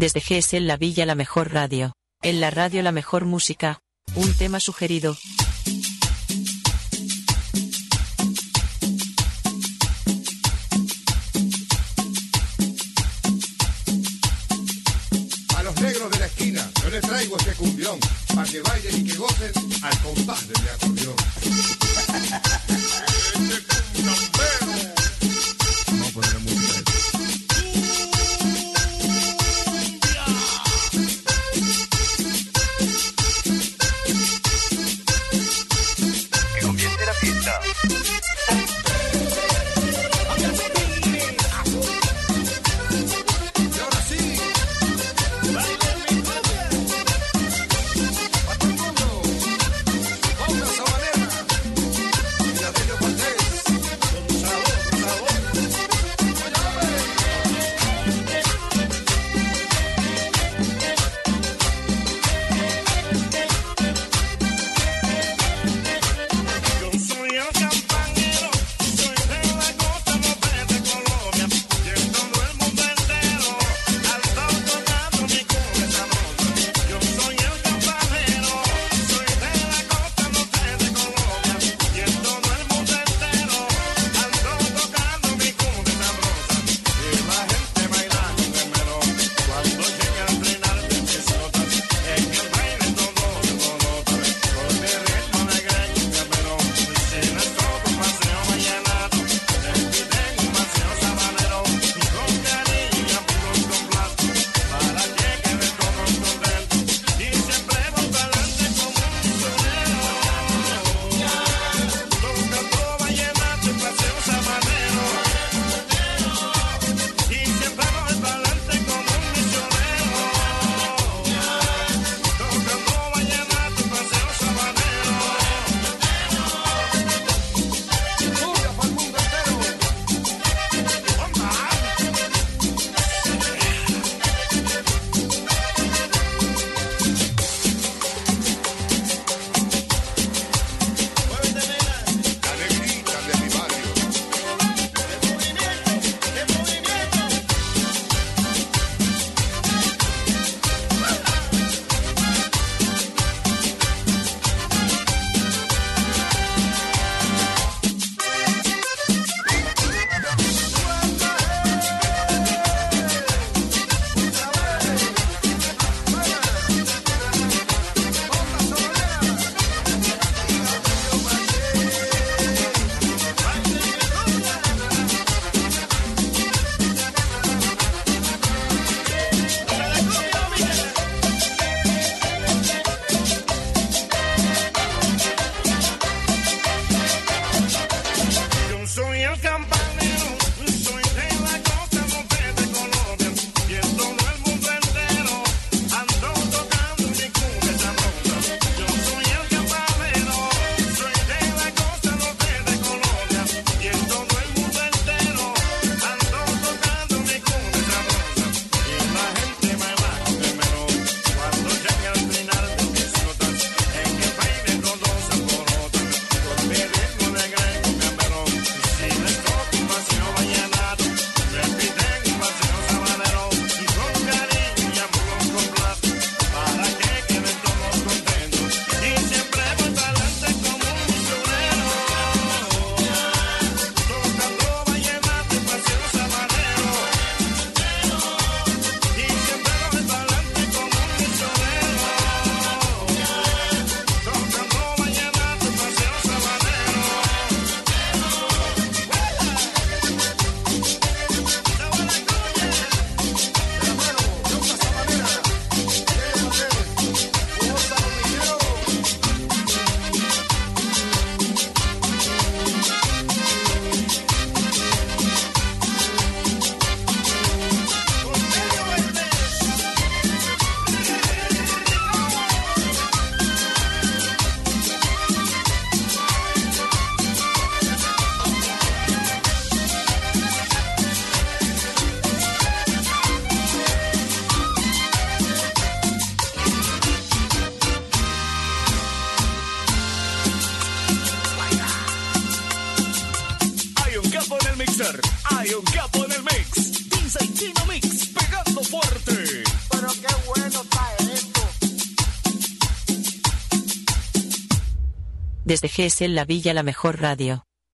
Desde GSL La Villa, la mejor radio. En la radio la mejor música. Un tema sugerido. A los negros de la esquina yo les traigo este cumbión, para que bailen y que gocen al compás de mi acordeón. Vamos a poner la música de que comience la fiesta. Y ahora sí, baile mi cumbia. A todo el mundo, con una sabanera y la de Ellos Valdés, con pero qué bueno está esto. Desde GSL La Villa, la mejor radio.